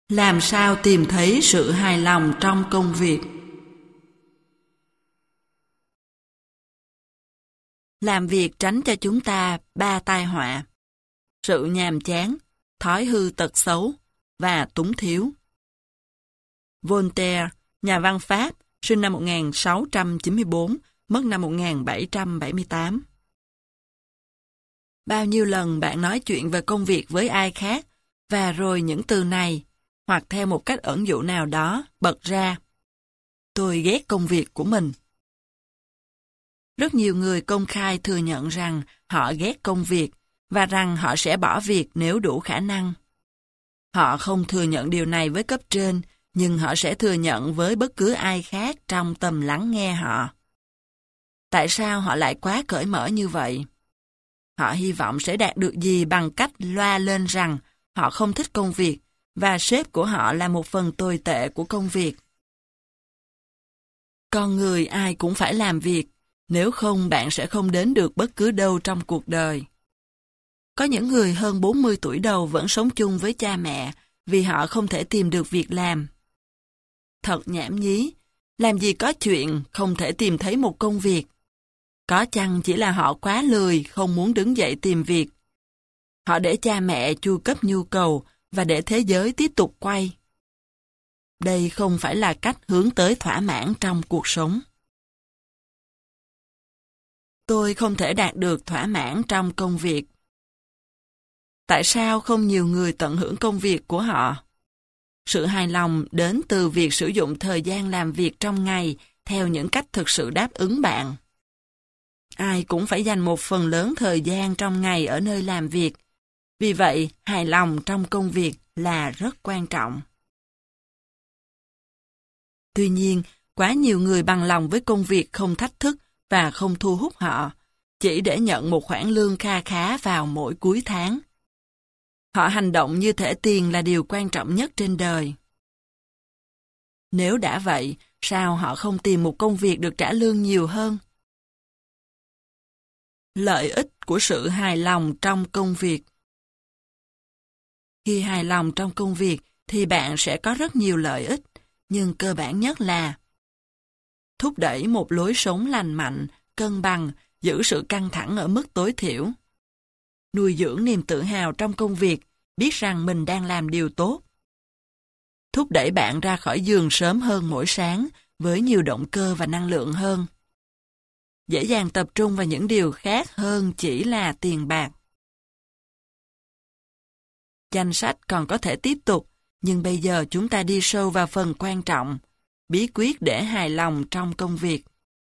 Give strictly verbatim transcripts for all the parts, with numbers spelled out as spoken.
Làm sao tìm thấy sự hài lòng trong công việc? Làm việc tránh cho chúng ta ba tai họa: sự nhàm chán, thói hư tật xấu và túng thiếu. Voltaire, nhà văn Pháp, sinh năm một nghìn sáu trăm chín mươi tư, mất năm một nghìn bảy trăm bảy mươi tám. Bao nhiêu lần bạn nói chuyện về công việc với ai khác, và rồi những từ này, hoặc theo một cách ẩn dụ nào đó, bật ra: tôi ghét công việc của mình. Rất nhiều người công khai thừa nhận rằng họ ghét công việc, và rằng họ sẽ bỏ việc nếu đủ khả năng. Họ không thừa nhận điều này với cấp trên, nhưng họ sẽ thừa nhận với bất cứ ai khác trong tầm lắng nghe họ. Tại sao họ lại quá cởi mở như vậy? Họ hy vọng sẽ đạt được gì bằng cách loa lên rằng họ không thích công việc, và sếp của họ là một phần tồi tệ của công việc. Con người ai cũng phải làm việc, nếu không bạn sẽ không đến được bất cứ đâu trong cuộc đời. Có những người hơn bốn mươi tuổi đầu vẫn sống chung với cha mẹ vì họ không thể tìm được việc làm. Thật nhảm nhí, làm gì có chuyện không thể tìm thấy một công việc. Có chăng chỉ là họ quá lười, không muốn đứng dậy tìm việc. Họ để cha mẹ chu cấp nhu cầu và để thế giới tiếp tục quay. Đây không phải là cách hướng tới thỏa mãn trong cuộc sống. Tôi không thể đạt được thỏa mãn trong công việc. Tại sao không nhiều người tận hưởng công việc của họ? Sự hài lòng đến từ việc sử dụng thời gian làm việc trong ngày theo những cách thực sự đáp ứng bạn. Ai cũng phải dành một phần lớn thời gian trong ngày ở nơi làm việc. Vì vậy, hài lòng trong công việc là rất quan trọng. Tuy nhiên, quá nhiều người bằng lòng với công việc không thách thức và không thu hút họ, chỉ để nhận một khoản lương kha khá vào mỗi cuối tháng. Họ hành động như thể tiền là điều quan trọng nhất trên đời. Nếu đã vậy, sao họ không tìm một công việc được trả lương nhiều hơn? Lợi ích của sự hài lòng trong công việc. Khi hài lòng trong công việc thì bạn sẽ có rất nhiều lợi ích, nhưng cơ bản nhất là thúc đẩy một lối sống lành mạnh, cân bằng, giữ sự căng thẳng ở mức tối thiểu. Nuôi dưỡng niềm tự hào trong công việc, biết rằng mình đang làm điều tốt. Thúc đẩy bạn ra khỏi giường sớm hơn mỗi sáng, với nhiều động cơ và năng lượng hơn. Dễ dàng tập trung vào những điều khác hơn chỉ là tiền bạc. Danh sách còn có thể tiếp tục, nhưng bây giờ chúng ta đi sâu vào phần quan trọng, bí quyết để hài lòng trong công việc.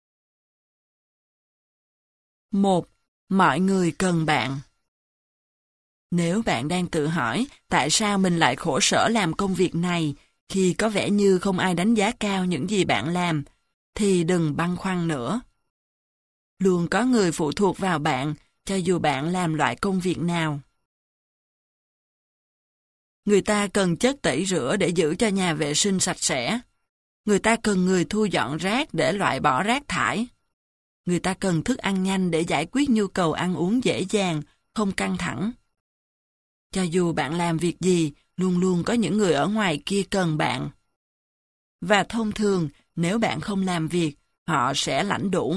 một. Mọi người cần bạn. Nếu bạn đang tự hỏi tại sao mình lại khổ sở làm công việc này khi có vẻ như không ai đánh giá cao những gì bạn làm, thì đừng băn khoăn nữa. Luôn có người phụ thuộc vào bạn, cho dù bạn làm loại công việc nào. Người ta cần chất tẩy rửa để giữ cho nhà vệ sinh sạch sẽ. Người ta cần người thu dọn rác để loại bỏ rác thải. Người ta cần thức ăn nhanh để giải quyết nhu cầu ăn uống dễ dàng, không căng thẳng. Cho dù bạn làm việc gì, luôn luôn có những người ở ngoài kia cần bạn. Và thông thường, nếu bạn không làm việc, họ sẽ lãnh đũa.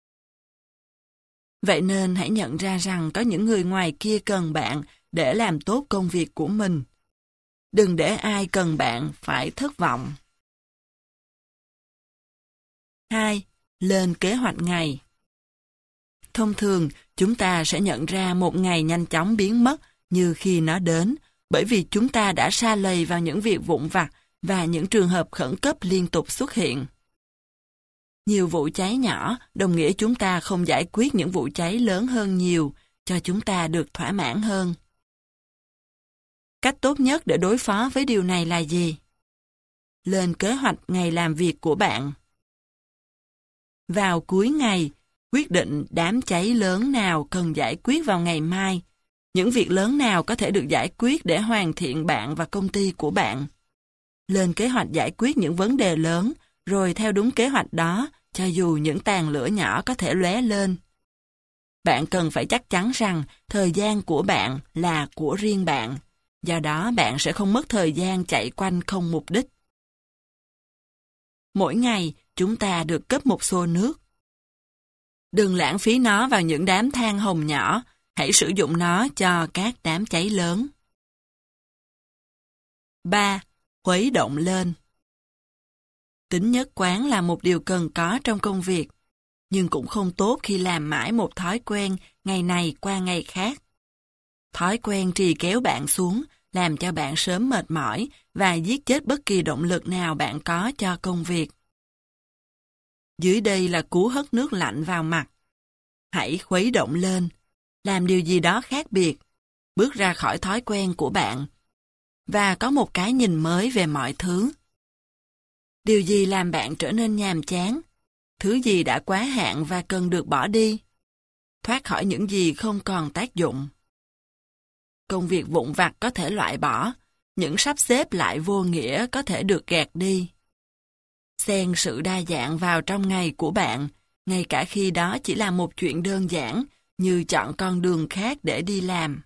Vậy nên hãy nhận ra rằng có những người ngoài kia cần bạn để làm tốt công việc của mình. Đừng để ai cần bạn phải thất vọng. hai. Lên kế hoạch ngày. Thông thường, chúng ta sẽ nhận ra một ngày nhanh chóng biến mất như khi nó đến, bởi vì chúng ta đã sa lầy vào những việc vụn vặt và những trường hợp khẩn cấp liên tục xuất hiện. Nhiều vụ cháy nhỏ đồng nghĩa chúng ta không giải quyết những vụ cháy lớn hơn nhiều, cho chúng ta được thỏa mãn hơn. Cách tốt nhất để đối phó với điều này là gì? Lên kế hoạch ngày làm việc của bạn. Vào cuối ngày, quyết định đám cháy lớn nào cần giải quyết vào ngày mai, những việc lớn nào có thể được giải quyết để hoàn thiện bạn và công ty của bạn. Lên kế hoạch giải quyết những vấn đề lớn, rồi theo đúng kế hoạch đó, cho dù những tàn lửa nhỏ có thể lóe lên. Bạn cần phải chắc chắn rằng thời gian của bạn là của riêng bạn, Do đó bạn sẽ không mất thời gian chạy quanh không mục đích. Mỗi ngày, chúng ta được cấp một xô nước. Đừng lãng phí nó vào những đám than hồng nhỏ, hãy sử dụng nó cho các đám cháy lớn. ba. Khuấy động lên. Tính nhất quán là một điều cần có trong công việc, nhưng cũng không tốt khi làm mãi một thói quen ngày này qua ngày khác. Thói quen trì kéo bạn xuống, làm cho bạn sớm mệt mỏi và giết chết bất kỳ động lực nào bạn có cho công việc. Dưới đây là cú hất nước lạnh vào mặt. Hãy khuấy động lên, làm điều gì đó khác biệt, bước ra khỏi thói quen của bạn, và có một cái nhìn mới về mọi thứ. Điều gì làm bạn trở nên nhàm chán? Thứ gì đã quá hạn và cần được bỏ đi? Thoát khỏi những gì không còn tác dụng. Công việc vụn vặt có thể loại bỏ, những sắp xếp lại vô nghĩa có thể được gạt đi. Xen sự đa dạng vào trong ngày của bạn, ngay cả khi đó chỉ là một chuyện đơn giản, như chọn con đường khác để đi làm.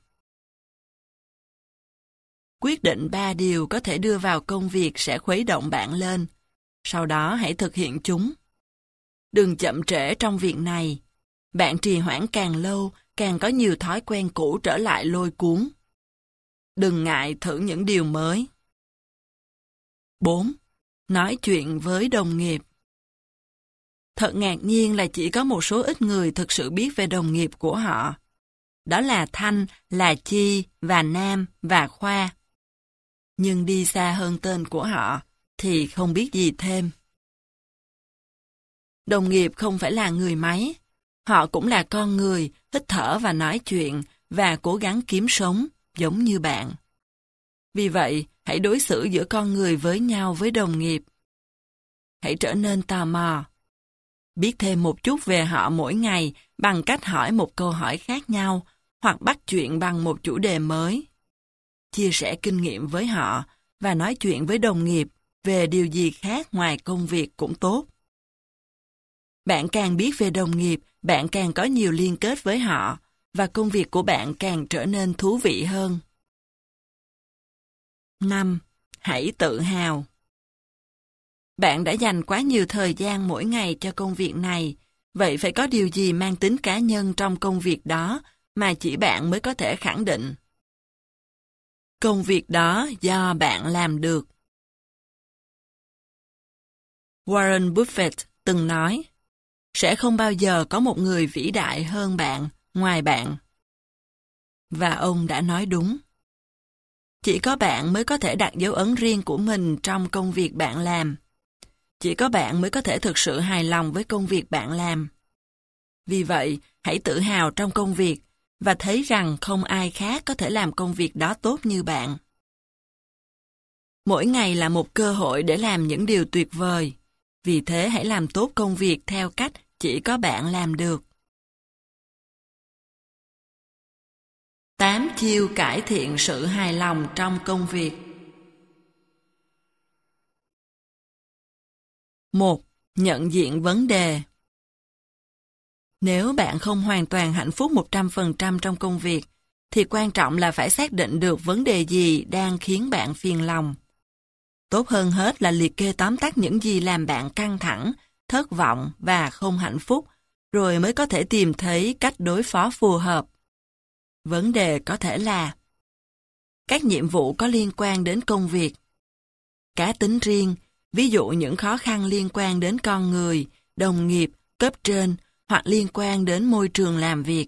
Quyết định ba điều có thể đưa vào công việc sẽ khuấy động bạn lên. Sau đó hãy thực hiện chúng. Đừng chậm trễ trong việc này. Bạn trì hoãn càng lâu, càng có nhiều thói quen cũ trở lại lôi cuốn. Đừng ngại thử những điều mới. bốn. Nói chuyện với đồng nghiệp. Thật ngạc nhiên là chỉ có một số ít người thực sự biết về đồng nghiệp của họ. Đó là Thanh, là Chi, và Nam, và Khoa. Nhưng đi xa hơn tên của họ, thì không biết gì thêm. Đồng nghiệp không phải là người máy. Họ cũng là con người, hít thở và nói chuyện, và cố gắng kiếm sống, giống như bạn. Vì vậy, hãy đối xử giữa con người với nhau với đồng nghiệp. Hãy trở nên tò mò. Biết thêm một chút về họ mỗi ngày bằng cách hỏi một câu hỏi khác nhau, hoặc bắt chuyện bằng một chủ đề mới. Chia sẻ kinh nghiệm với họ, và nói chuyện với đồng nghiệp về điều gì khác ngoài công việc cũng tốt. Bạn càng biết về đồng nghiệp, bạn càng có nhiều liên kết với họ, và công việc của bạn càng trở nên thú vị hơn. năm. Hãy tự hào. Bạn đã dành quá nhiều thời gian mỗi ngày cho công việc này, vậy phải có điều gì mang tính cá nhân trong công việc đó mà chỉ bạn mới có thể khẳng định. Công việc đó do bạn làm được. Warren Buffett từng nói, sẽ không bao giờ có một người vĩ đại hơn bạn, ngoài bạn. Và ông đã nói đúng. Chỉ có bạn mới có thể đặt dấu ấn riêng của mình trong công việc bạn làm. Chỉ có bạn mới có thể thực sự hài lòng với công việc bạn làm. Vì vậy, hãy tự hào trong công việc và thấy rằng không ai khác có thể làm công việc đó tốt như bạn. Mỗi ngày là một cơ hội để làm những điều tuyệt vời. Vì thế hãy làm tốt công việc theo cách chỉ có bạn làm được. tám chiêu cải thiện sự hài lòng trong công việc. một. Nhận diện vấn đề. Nếu bạn không hoàn toàn hạnh phúc một trăm phần trăm trong công việc, thì quan trọng là phải xác định được vấn đề gì đang khiến bạn phiền lòng. Tốt hơn hết là liệt kê tóm tắt những gì làm bạn căng thẳng, thất vọng và không hạnh phúc, rồi mới có thể tìm thấy cách đối phó phù hợp. Vấn đề có thể là các nhiệm vụ có liên quan đến công việc, cá tính riêng, ví dụ những khó khăn liên quan đến con người, đồng nghiệp, cấp trên hoặc liên quan đến môi trường làm việc.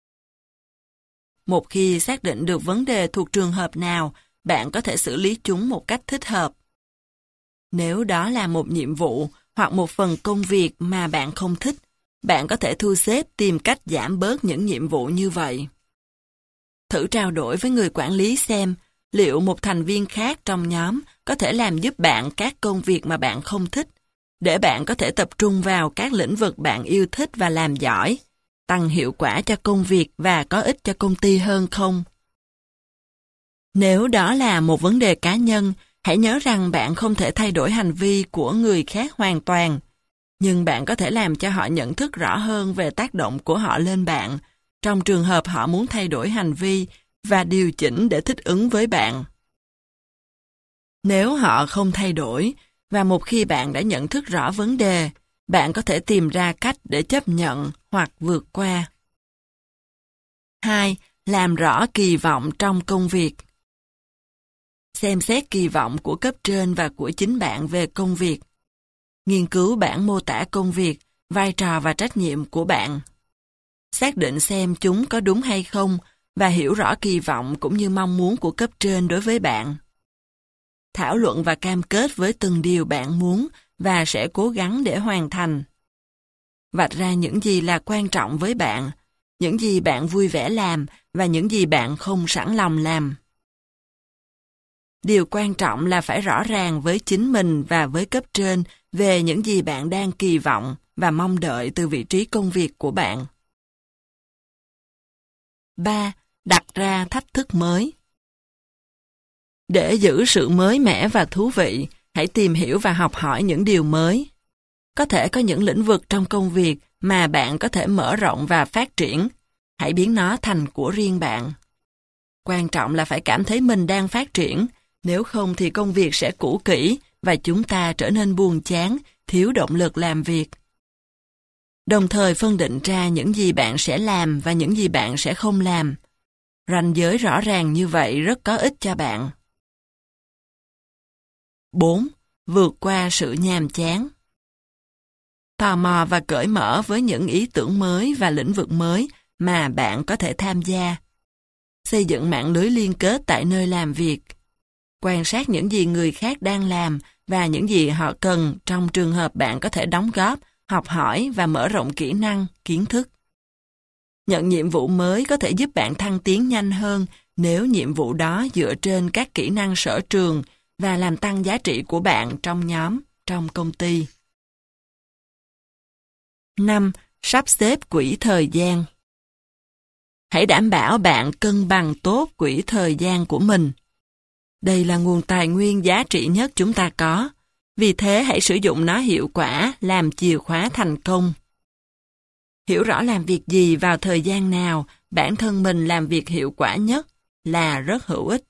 Một khi xác định được vấn đề thuộc trường hợp nào, bạn có thể xử lý chúng một cách thích hợp. Nếu đó là một nhiệm vụ hoặc một phần công việc mà bạn không thích, bạn có thể thu xếp tìm cách giảm bớt những nhiệm vụ như vậy. Thử trao đổi với người quản lý xem liệu một thành viên khác trong nhóm có thể làm giúp bạn các công việc mà bạn không thích, để bạn có thể tập trung vào các lĩnh vực bạn yêu thích và làm giỏi, tăng hiệu quả cho công việc và có ích cho công ty hơn không? Nếu đó là một vấn đề cá nhân, hãy nhớ rằng bạn không thể thay đổi hành vi của người khác hoàn toàn, nhưng bạn có thể làm cho họ nhận thức rõ hơn về tác động của họ lên bạn, trong trường hợp họ muốn thay đổi hành vi và điều chỉnh để thích ứng với bạn. Nếu họ không thay đổi, và một khi bạn đã nhận thức rõ vấn đề, bạn có thể tìm ra cách để chấp nhận hoặc vượt qua. hai. Làm rõ kỳ vọng trong công việc. Xem xét kỳ vọng của cấp trên và của chính bạn về công việc. Nghiên cứu bản mô tả công việc, vai trò và trách nhiệm của bạn. Xác định xem chúng có đúng hay không và hiểu rõ kỳ vọng cũng như mong muốn của cấp trên đối với bạn. Thảo luận và cam kết với từng điều bạn muốn và sẽ cố gắng để hoàn thành. Vạch ra những gì là quan trọng với bạn, những gì bạn vui vẻ làm và những gì bạn không sẵn lòng làm. Điều quan trọng là phải rõ ràng với chính mình và với cấp trên về những gì bạn đang kỳ vọng và mong đợi từ vị trí công việc của bạn. ba. Đặt ra thách thức mới. Để giữ sự mới mẻ và thú vị, hãy tìm hiểu và học hỏi những điều mới. Có thể có những lĩnh vực trong công việc mà bạn có thể mở rộng và phát triển. Hãy biến nó thành của riêng bạn. Quan trọng là phải cảm thấy mình đang phát triển, nếu không thì công việc sẽ cũ kỹ và chúng ta trở nên buồn chán, thiếu động lực làm việc. Đồng thời phân định ra những gì bạn sẽ làm và những gì bạn sẽ không làm. Ranh giới rõ ràng như vậy rất có ích cho bạn. bốn. Vượt qua sự nhàm chán. Tò mò và cởi mở với những ý tưởng mới và lĩnh vực mới mà bạn có thể tham gia. Xây dựng mạng lưới liên kết tại nơi làm việc. Quan sát những gì người khác đang làm và những gì họ cần trong trường hợp bạn có thể đóng góp, học hỏi và mở rộng kỹ năng, kiến thức. Nhận nhiệm vụ mới có thể giúp bạn thăng tiến nhanh hơn nếu nhiệm vụ đó dựa trên các kỹ năng sở trường và làm tăng giá trị của bạn trong nhóm, trong công ty. năm. Sắp xếp quỹ thời gian. Hãy đảm bảo bạn cân bằng tốt quỹ thời gian của mình. Đây là nguồn tài nguyên giá trị nhất chúng ta có. Vì thế hãy sử dụng nó hiệu quả làm chìa khóa thành công. Hiểu rõ làm việc gì vào thời gian nào bản thân mình làm việc hiệu quả nhất là rất hữu ích.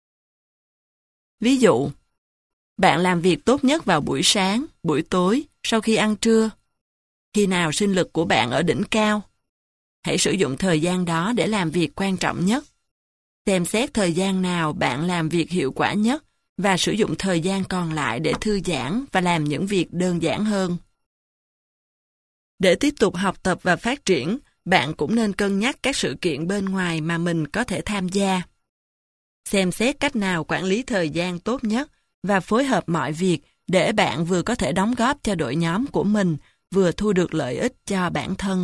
Ví dụ, bạn làm việc tốt nhất vào buổi sáng, buổi tối, sau khi ăn trưa. Khi nào sinh lực của bạn ở đỉnh cao? Hãy sử dụng thời gian đó để làm việc quan trọng nhất. Xem xét thời gian nào bạn làm việc hiệu quả nhất và sử dụng thời gian còn lại để thư giãn và làm những việc đơn giản hơn. Để tiếp tục học tập và phát triển, bạn cũng nên cân nhắc các sự kiện bên ngoài mà mình có thể tham gia. Xem xét cách nào quản lý thời gian tốt nhất và phối hợp mọi việc để bạn vừa có thể đóng góp cho đội nhóm của mình, vừa thu được lợi ích cho bản thân.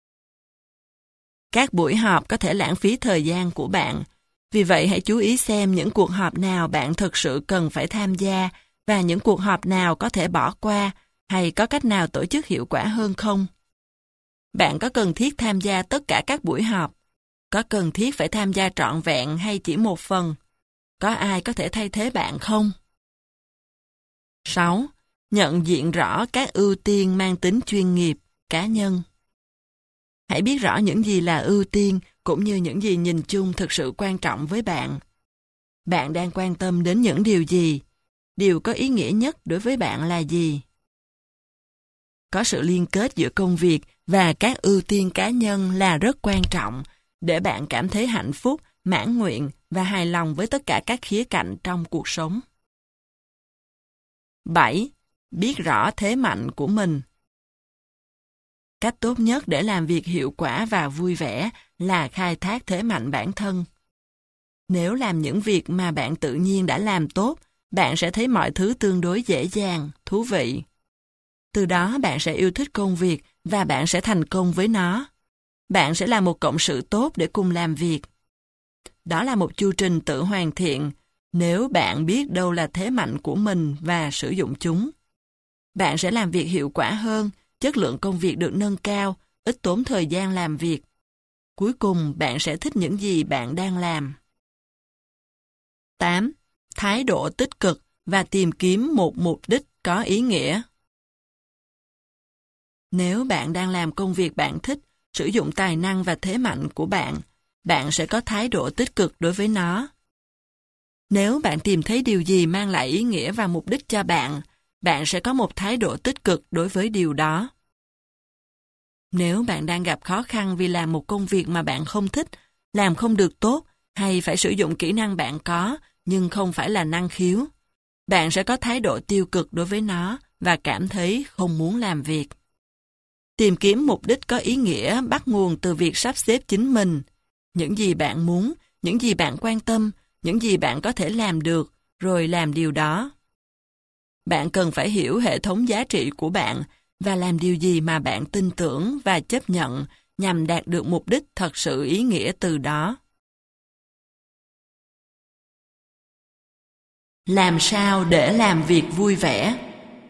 Các buổi họp có thể lãng phí thời gian của bạn. Vì vậy hãy chú ý xem những cuộc họp nào bạn thực sự cần phải tham gia và những cuộc họp nào có thể bỏ qua hay có cách nào tổ chức hiệu quả hơn không. Bạn có cần thiết tham gia tất cả các buổi họp? Có cần thiết phải tham gia trọn vẹn hay chỉ một phần? Có ai có thể thay thế bạn không? sáu. Nhận diện rõ các ưu tiên mang tính chuyên nghiệp, cá nhân. Hãy biết rõ những gì là ưu tiên cũng như những gì nhìn chung thực sự quan trọng với bạn. Bạn đang quan tâm đến những điều gì? Điều có ý nghĩa nhất đối với bạn là gì? Có sự liên kết giữa công việc và các ưu tiên cá nhân là rất quan trọng để bạn cảm thấy hạnh phúc, mãn nguyện và hài lòng với tất cả các khía cạnh trong cuộc sống. bảy. Biết rõ thế mạnh của mình. Cách tốt nhất để làm việc hiệu quả và vui vẻ là khai thác thế mạnh bản thân. Nếu làm những việc mà bạn tự nhiên đã làm tốt, bạn sẽ thấy mọi thứ tương đối dễ dàng, thú vị. Từ đó bạn sẽ yêu thích công việc và bạn sẽ thành công với nó. Bạn sẽ là một cộng sự tốt để cùng làm việc. Đó là một chu trình tự hoàn thiện nếu bạn biết đâu là thế mạnh của mình và sử dụng chúng. Bạn sẽ làm việc hiệu quả hơn, chất lượng công việc được nâng cao, ít tốn thời gian làm việc. Cuối cùng, bạn sẽ thích những gì bạn đang làm. tám. Thái độ tích cực và tìm kiếm một mục đích có ý nghĩa. Nếu bạn đang làm công việc bạn thích, sử dụng tài năng và thế mạnh của bạn, bạn sẽ có thái độ tích cực đối với nó. Nếu bạn tìm thấy điều gì mang lại ý nghĩa và mục đích cho bạn, bạn sẽ có một thái độ tích cực đối với điều đó. Nếu bạn đang gặp khó khăn vì làm một công việc mà bạn không thích, làm không được tốt, hay phải sử dụng kỹ năng bạn có, nhưng không phải là năng khiếu, bạn sẽ có thái độ tiêu cực đối với nó và cảm thấy không muốn làm việc. Tìm kiếm mục đích có ý nghĩa bắt nguồn từ việc sắp xếp chính mình. Những gì bạn muốn, những gì bạn quan tâm, những gì bạn có thể làm được, rồi làm điều đó. Bạn cần phải hiểu hệ thống giá trị của bạn và làm điều gì mà bạn tin tưởng và chấp nhận nhằm đạt được mục đích thật sự ý nghĩa từ đó. Làm sao để làm việc vui vẻ?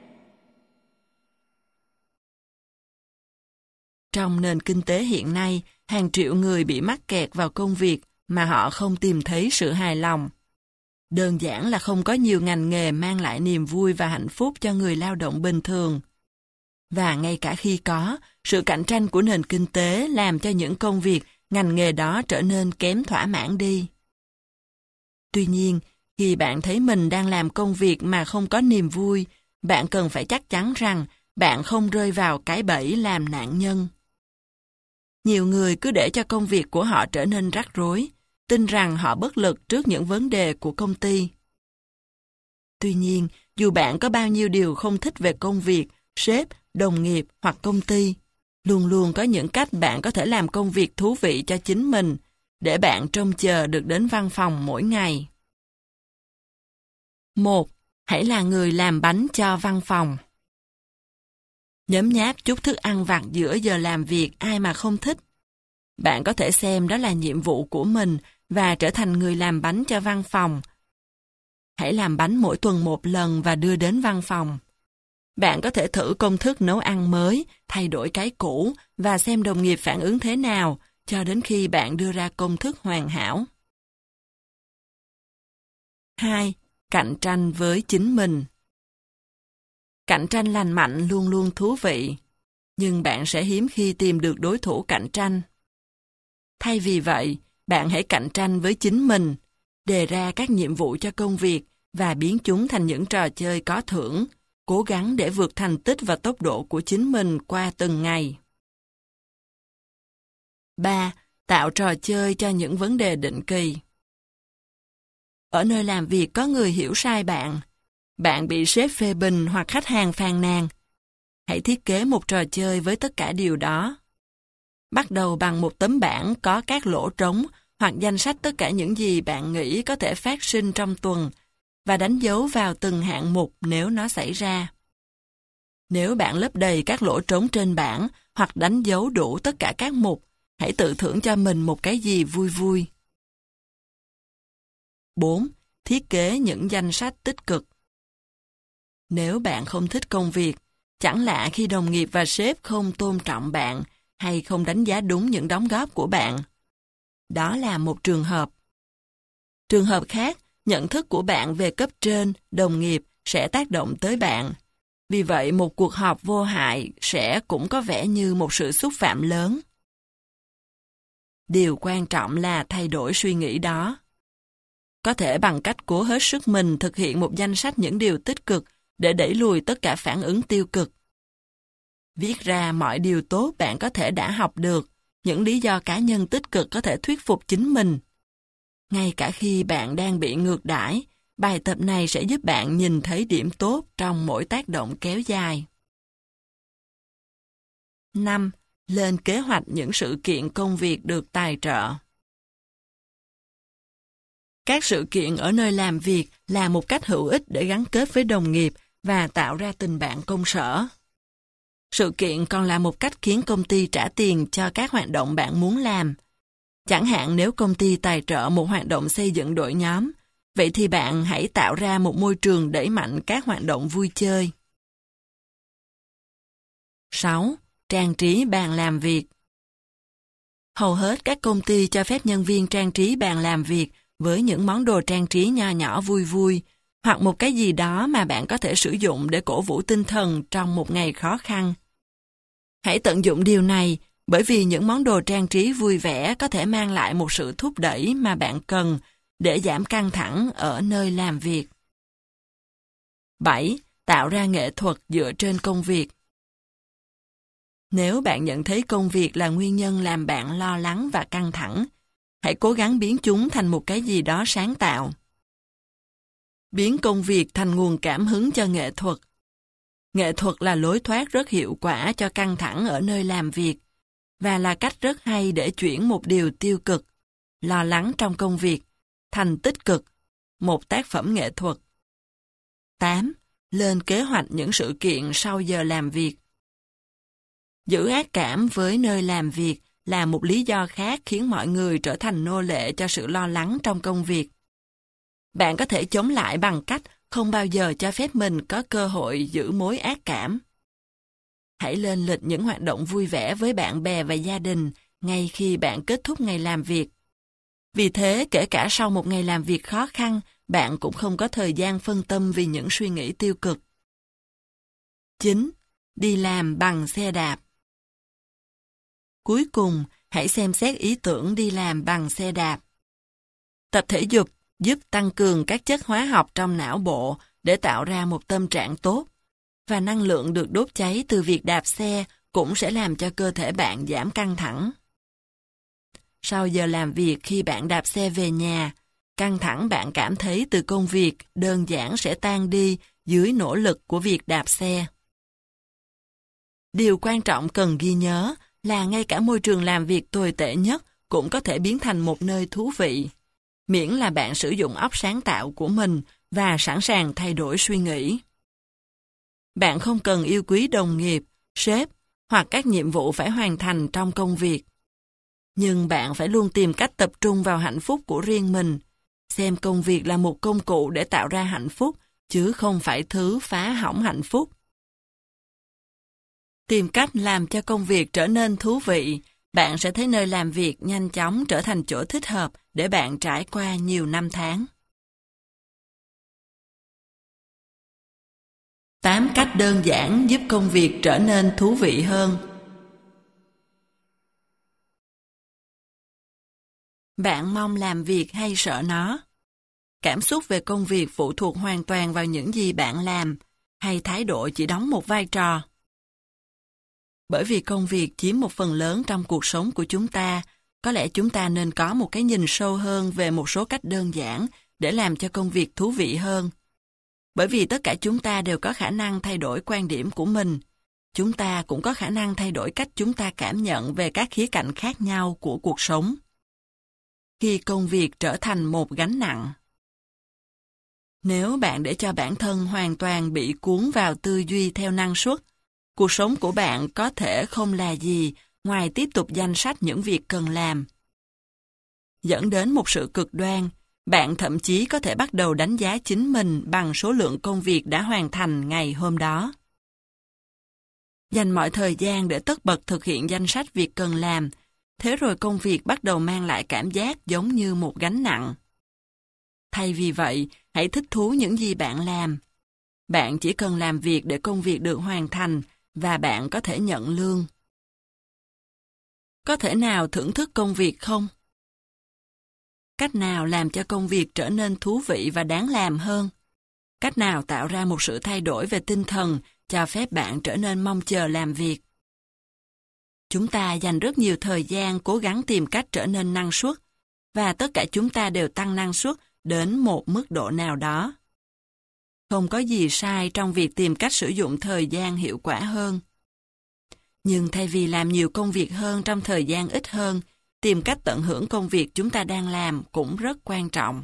Trong nền kinh tế hiện nay, hàng triệu người bị mắc kẹt vào công việc mà họ không tìm thấy sự hài lòng. Đơn giản là không có nhiều ngành nghề mang lại niềm vui và hạnh phúc cho người lao động bình thường. Và ngay cả khi có, sự cạnh tranh của nền kinh tế làm cho những công việc, ngành nghề đó trở nên kém thỏa mãn đi. Tuy nhiên, khi bạn thấy mình đang làm công việc mà không có niềm vui, bạn cần phải chắc chắn rằng bạn không rơi vào cái bẫy làm nạn nhân. Nhiều người cứ để cho công việc của họ trở nên rắc rối, tin rằng họ bất lực trước những vấn đề của công ty. Tuy nhiên, dù bạn có bao nhiêu điều không thích về công việc, sếp, đồng nghiệp hoặc công ty, luôn luôn có những cách bạn có thể làm công việc thú vị cho chính mình, để bạn trông chờ được đến văn phòng mỗi ngày. một. Hãy là người làm bánh cho văn phòng. Nhấm nháp chút thức ăn vặt giữa giờ làm việc ai mà không thích. Bạn có thể xem đó là nhiệm vụ của mình và trở thành người làm bánh cho văn phòng. Hãy làm bánh mỗi tuần một lần và đưa đến văn phòng. Bạn có thể thử công thức nấu ăn mới, thay đổi cái cũ và xem đồng nghiệp phản ứng thế nào cho đến khi bạn đưa ra công thức hoàn hảo. hai. Cạnh tranh với chính mình. Cạnh tranh lành mạnh luôn luôn thú vị, nhưng bạn sẽ hiếm khi tìm được đối thủ cạnh tranh. Thay vì vậy, bạn hãy cạnh tranh với chính mình, đề ra các nhiệm vụ cho công việc và biến chúng thành những trò chơi có thưởng, cố gắng để vượt thành tích và tốc độ của chính mình qua từng ngày. ba. Tạo trò chơi cho những vấn đề định kỳ. Ở nơi làm việc có người hiểu sai bạn, bạn bị sếp phê bình hoặc khách hàng phàn nàn. Hãy thiết kế một trò chơi với tất cả điều đó. Bắt đầu bằng một tấm bảng có các lỗ trống hoặc danh sách tất cả những gì bạn nghĩ có thể phát sinh trong tuần và đánh dấu vào từng hạng mục nếu nó xảy ra. Nếu bạn lấp đầy các lỗ trống trên bảng hoặc đánh dấu đủ tất cả các mục, hãy tự thưởng cho mình một cái gì vui vui. bốn. Thiết kế những danh sách tích cực. Nếu bạn không thích công việc, chẳng lạ khi đồng nghiệp và sếp không tôn trọng bạn hay không đánh giá đúng những đóng góp của bạn. Đó là một trường hợp. Trường hợp khác, nhận thức của bạn về cấp trên, đồng nghiệp sẽ tác động tới bạn. Vì vậy, một cuộc họp vô hại sẽ cũng có vẻ như một sự xúc phạm lớn. Điều quan trọng là thay đổi suy nghĩ đó. Có thể bằng cách cố hết sức mình thực hiện một danh sách những điều tích cực để đẩy lùi tất cả phản ứng tiêu cực. Viết ra mọi điều tốt bạn có thể đã học được, những lý do cá nhân tích cực có thể thuyết phục chính mình. Ngay cả khi bạn đang bị ngược đãi, bài tập này sẽ giúp bạn nhìn thấy điểm tốt trong mỗi tác động kéo dài. năm. Lên kế hoạch những sự kiện công việc được tài trợ. Các sự kiện ở nơi làm việc là một cách hữu ích để gắn kết với đồng nghiệp và tạo ra tình bạn công sở. Sự kiện còn là một cách khiến công ty trả tiền cho các hoạt động bạn muốn làm. Chẳng hạn nếu công ty tài trợ một hoạt động xây dựng đội nhóm, vậy thì bạn hãy tạo ra một môi trường đẩy mạnh các hoạt động vui chơi. sáu. Trang trí bàn làm việc. Hầu hết các công ty cho phép nhân viên trang trí bàn làm việc với những món đồ trang trí nho nhỏ vui vui, hoặc một cái gì đó mà bạn có thể sử dụng để cổ vũ tinh thần trong một ngày khó khăn. Hãy tận dụng điều này Bởi vì những món đồ trang trí vui vẻ có thể mang lại một sự thúc đẩy mà bạn cần để giảm căng thẳng ở nơi làm việc. bảy. Tạo ra nghệ thuật dựa trên công việc. Nếu bạn nhận thấy công việc là nguyên nhân làm bạn lo lắng và căng thẳng, hãy cố gắng biến chúng thành một cái gì đó sáng tạo. Biến công việc thành nguồn cảm hứng cho nghệ thuật. Nghệ thuật là lối thoát rất hiệu quả cho căng thẳng ở nơi làm việc, và là cách rất hay để chuyển một điều tiêu cực, lo lắng trong công việc, thành tích cực, một tác phẩm nghệ thuật. tám. Lên kế hoạch những sự kiện sau giờ làm việc. Giữ ác cảm với nơi làm việc là một lý do khác khiến mọi người trở thành nô lệ cho sự lo lắng trong công việc. Bạn có thể chống lại bằng cách không bao giờ cho phép mình có cơ hội giữ mối ác cảm. Hãy lên lịch những hoạt động vui vẻ với bạn bè và gia đình ngay khi bạn kết thúc ngày làm việc. Vì thế, kể cả sau một ngày làm việc khó khăn, bạn cũng không có thời gian phân tâm vì những suy nghĩ tiêu cực. chín. Đi làm bằng xe đạp. Cuối cùng, hãy xem xét ý tưởng đi làm bằng xe đạp. Tập thể dục giúp tăng cường các chất hóa học trong não bộ để tạo ra một tâm trạng tốt, và năng lượng được đốt cháy từ việc đạp xe cũng sẽ làm cho cơ thể bạn giảm căng thẳng. Sau giờ làm việc, khi bạn đạp xe về nhà, căng thẳng bạn cảm thấy từ công việc đơn giản sẽ tan đi dưới nỗ lực của việc đạp xe. Điều quan trọng cần ghi nhớ là ngay cả môi trường làm việc tồi tệ nhất cũng có thể biến thành một nơi thú vị, miễn là bạn sử dụng óc sáng tạo của mình và sẵn sàng thay đổi suy nghĩ. Bạn không cần yêu quý đồng nghiệp, sếp hoặc các nhiệm vụ phải hoàn thành trong công việc. Nhưng bạn phải luôn tìm cách tập trung vào hạnh phúc của riêng mình, xem công việc là một công cụ để tạo ra hạnh phúc, chứ không phải thứ phá hỏng hạnh phúc. Tìm cách làm cho công việc trở nên thú vị, bạn sẽ thấy nơi làm việc nhanh chóng trở thành chỗ thích hợp để bạn trải qua nhiều năm tháng. tám cách đơn giản giúp công việc trở nên thú vị hơn. Bạn mong làm việc hay sợ nó? Cảm xúc về công việc phụ thuộc hoàn toàn vào những gì bạn làm, hay thái độ chỉ đóng một vai trò? Bởi vì công việc chiếm một phần lớn trong cuộc sống của chúng ta, có lẽ chúng ta nên có một cái nhìn sâu hơn về một số cách đơn giản để làm cho công việc thú vị hơn. Bởi vì tất cả chúng ta đều có khả năng thay đổi quan điểm của mình. Chúng ta cũng có khả năng thay đổi cách chúng ta cảm nhận về các khía cạnh khác nhau của cuộc sống. Khi công việc trở thành một gánh nặng. Nếu bạn để cho bản thân hoàn toàn bị cuốn vào tư duy theo năng suất, cuộc sống của bạn có thể không là gì ngoài tiếp tục danh sách những việc cần làm. Dẫn đến một sự cực đoan, bạn thậm chí có thể bắt đầu đánh giá chính mình bằng số lượng công việc đã hoàn thành ngày hôm đó. Dành mọi thời gian để tất bật thực hiện danh sách việc cần làm, thế rồi công việc bắt đầu mang lại cảm giác giống như một gánh nặng. Thay vì vậy, hãy thích thú những gì bạn làm. Bạn chỉ cần làm việc để công việc được hoàn thành và bạn có thể nhận lương. Có thể nào thưởng thức công việc không? Cách nào làm cho công việc trở nên thú vị và đáng làm hơn? Cách nào tạo ra một sự thay đổi về tinh thần cho phép bạn trở nên mong chờ làm việc? Chúng ta dành rất nhiều thời gian cố gắng tìm cách trở nên năng suất, và tất cả chúng ta đều tăng năng suất đến một mức độ nào đó. Không có gì sai trong việc tìm cách sử dụng thời gian hiệu quả hơn. Nhưng thay vì làm nhiều công việc hơn trong thời gian ít hơn, tìm cách tận hưởng công việc chúng ta đang làm cũng rất quan trọng.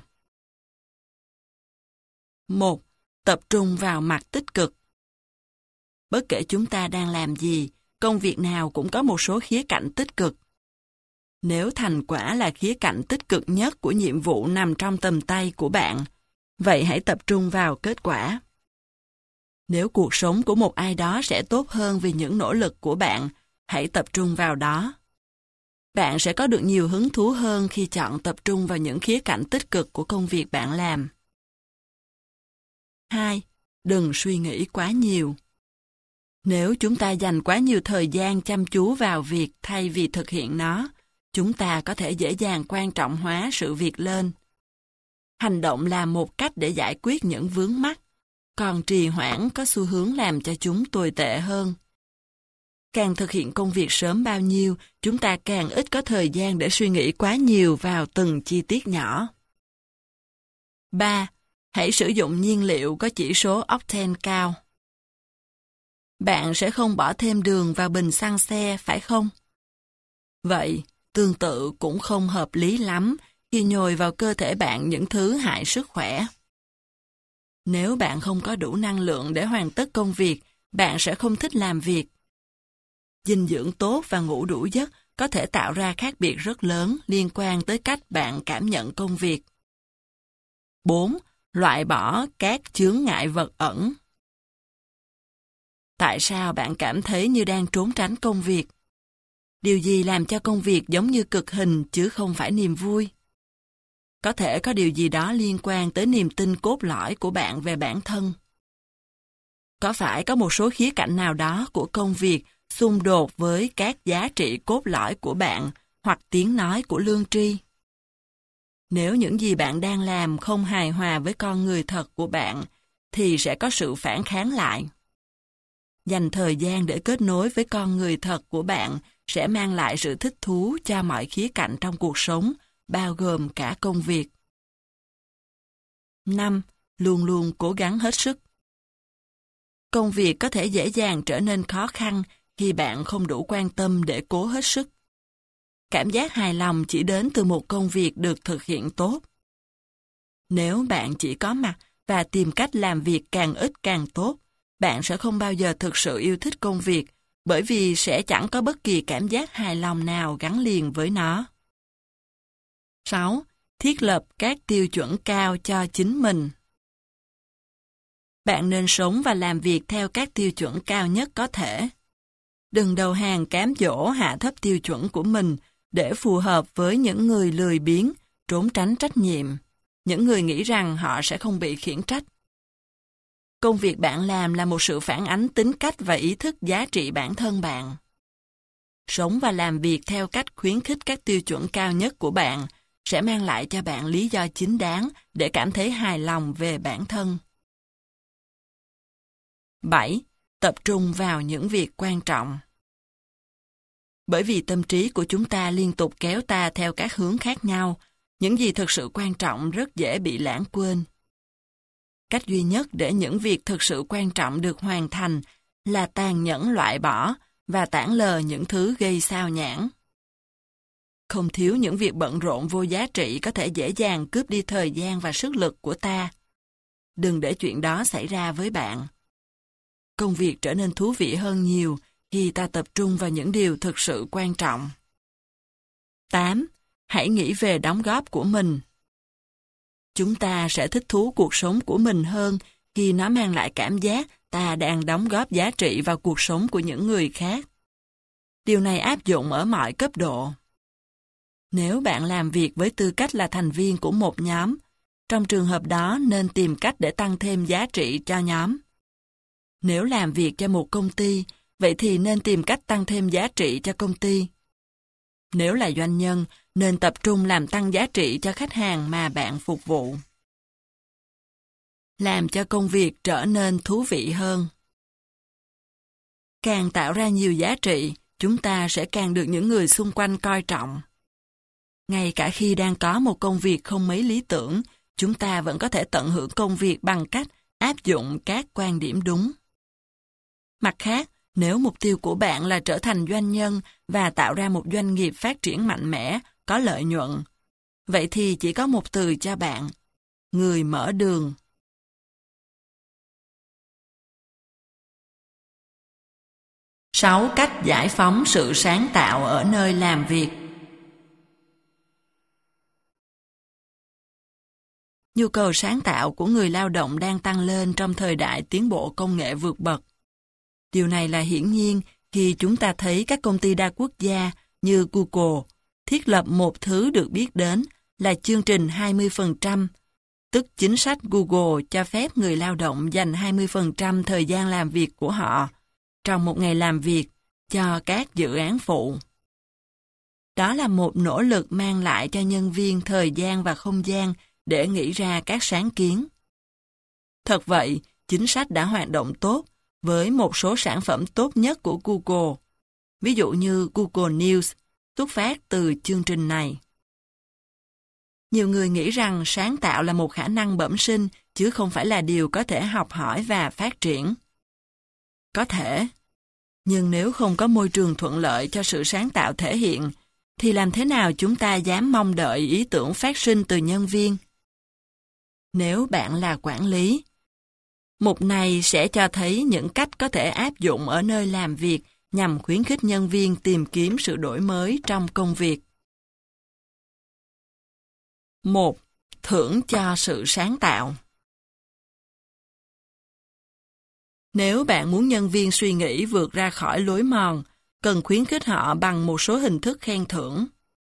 một. Tập trung vào mặt tích cực. Bất kể chúng ta đang làm gì, công việc nào cũng có một số khía cạnh tích cực. Nếu thành quả là khía cạnh tích cực nhất của nhiệm vụ nằm trong tầm tay của bạn, vậy hãy tập trung vào kết quả. Nếu cuộc sống của một ai đó sẽ tốt hơn vì những nỗ lực của bạn, hãy tập trung vào đó. Bạn sẽ có được nhiều hứng thú hơn khi chọn tập trung vào những khía cạnh tích cực của công việc bạn làm. hai. Đừng suy nghĩ quá nhiều. Nếu chúng ta dành quá nhiều thời gian chăm chú vào việc thay vì thực hiện nó, chúng ta có thể dễ dàng quan trọng hóa sự việc lên. Hành động là một cách để giải quyết những vướng mắc, còn trì hoãn có xu hướng làm cho chúng tồi tệ hơn. Càng thực hiện công việc sớm bao nhiêu, chúng ta càng ít có thời gian để suy nghĩ quá nhiều vào từng chi tiết nhỏ. ba. Hãy sử dụng nhiên liệu có chỉ số octane cao. Bạn sẽ không bỏ thêm đường vào bình xăng xe, phải không? Vậy, tương tự cũng không hợp lý lắm khi nhồi vào cơ thể bạn những thứ hại sức khỏe. Nếu bạn không có đủ năng lượng để hoàn tất công việc, bạn sẽ không thích làm việc. Dinh dưỡng tốt và ngủ đủ giấc có thể tạo ra khác biệt rất lớn liên quan tới cách bạn cảm nhận công việc. bốn. Loại bỏ các chướng ngại vật ẩn. Tại sao bạn cảm thấy như đang trốn tránh công việc? Điều gì làm cho công việc giống như cực hình chứ không phải niềm vui? Có thể có điều gì đó liên quan tới niềm tin cốt lõi của bạn về bản thân. Có phải có một số khía cạnh nào đó của công việc xung đột với các giá trị cốt lõi của bạn hoặc tiếng nói của lương tri? Nếu những gì bạn đang làm không hài hòa với con người thật của bạn, thì sẽ có sự phản kháng lại. Dành thời gian để kết nối với con người thật của bạn sẽ mang lại sự thích thú cho mọi khía cạnh trong cuộc sống, bao gồm cả công việc. năm. Luôn luôn cố gắng hết sức. Công việc có thể dễ dàng trở nên khó khăn khi bạn không đủ quan tâm để cố hết sức. Cảm giác hài lòng chỉ đến từ một công việc được thực hiện tốt. Nếu bạn chỉ có mặt và tìm cách làm việc càng ít càng tốt, bạn sẽ không bao giờ thực sự yêu thích công việc, bởi vì sẽ chẳng có bất kỳ cảm giác hài lòng nào gắn liền với nó. sáu. Thiết lập các tiêu chuẩn cao cho chính mình. Bạn nên sống và làm việc theo các tiêu chuẩn cao nhất có thể. Đừng đầu hàng cám dỗ hạ thấp tiêu chuẩn của mình để phù hợp với những người lười biếng, trốn tránh trách nhiệm, những người nghĩ rằng họ sẽ không bị khiển trách. Công việc bạn làm là một sự phản ánh tính cách và ý thức giá trị bản thân bạn. Sống và làm việc theo cách khuyến khích các tiêu chuẩn cao nhất của bạn sẽ mang lại cho bạn lý do chính đáng để cảm thấy hài lòng về bản thân. bảy. Tập trung vào những việc quan trọng. Bởi vì tâm trí của chúng ta liên tục kéo ta theo các hướng khác nhau, những gì thực sự quan trọng rất dễ bị lãng quên. Cách duy nhất để những việc thực sự quan trọng được hoàn thành là tàn nhẫn loại bỏ và tản lờ những thứ gây sao nhãng. Không thiếu những việc bận rộn vô giá trị có thể dễ dàng cướp đi thời gian và sức lực của ta. Đừng để chuyện đó xảy ra với bạn. Công việc trở nên thú vị hơn nhiều khi ta tập trung vào những điều thực sự quan trọng. tám. Hãy nghĩ về đóng góp của mình. Chúng ta sẽ thích thú cuộc sống của mình hơn khi nó mang lại cảm giác ta đang đóng góp giá trị vào cuộc sống của những người khác. Điều này áp dụng ở mọi cấp độ. Nếu bạn làm việc với tư cách là thành viên của một nhóm, trong trường hợp đó nên tìm cách để tăng thêm giá trị cho nhóm. Nếu làm việc cho một công ty, vậy thì nên tìm cách tăng thêm giá trị cho công ty. Nếu là doanh nhân, nên tập trung làm tăng giá trị cho khách hàng mà bạn phục vụ. Làm cho công việc trở nên thú vị hơn. Càng tạo ra nhiều giá trị, chúng ta sẽ càng được những người xung quanh coi trọng. Ngay cả khi đang có một công việc không mấy lý tưởng, chúng ta vẫn có thể tận hưởng công việc bằng cách áp dụng các quan điểm đúng. Mặt khác, nếu mục tiêu của bạn là trở thành doanh nhân và tạo ra một doanh nghiệp phát triển mạnh mẽ, có lợi nhuận, vậy thì chỉ có một từ cho bạn: người mở đường. sáu. Cách giải phóng sự sáng tạo ở nơi làm việc. Nhu cầu sáng tạo của người lao động đang tăng lên trong thời đại tiến bộ công nghệ vượt bậc. Điều này là hiển nhiên khi chúng ta thấy các công ty đa quốc gia như Google thiết lập một thứ được biết đến là chương trình hai mươi phần trăm, tức chính sách Google cho phép người lao động dành hai mươi phần trăm thời gian làm việc của họ trong một ngày làm việc cho các dự án phụ. Đó là một nỗ lực mang lại cho nhân viên thời gian và không gian để nghĩ ra các sáng kiến. Thật vậy, chính sách đã hoạt động tốt với một số sản phẩm tốt nhất của Google, ví dụ như Google News, xuất phát từ chương trình này. Nhiều người nghĩ rằng sáng tạo là một khả năng bẩm sinh chứ không phải là điều có thể học hỏi và phát triển. Có thể, nhưng nếu không có môi trường thuận lợi cho sự sáng tạo thể hiện, thì làm thế nào chúng ta dám mong đợi ý tưởng phát sinh từ nhân viên? Nếu bạn là quản lý, mục này sẽ cho thấy những cách có thể áp dụng ở nơi làm việc nhằm khuyến khích nhân viên tìm kiếm sự đổi mới trong công việc. một. Thưởng cho sự sáng tạo. Nếu bạn muốn nhân viên suy nghĩ vượt ra khỏi lối mòn, cần khuyến khích họ bằng một số hình thức khen thưởng.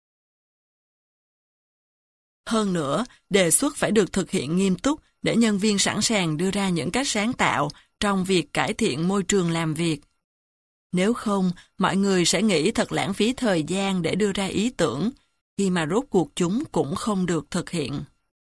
Hơn nữa, đề xuất phải được thực hiện nghiêm túc để nhân viên sẵn sàng đưa ra những cách sáng tạo trong việc cải thiện môi trường làm việc. Nếu không, mọi người sẽ nghĩ thật lãng phí thời gian để đưa ra ý tưởng, khi mà rốt cuộc chúng cũng không được thực hiện.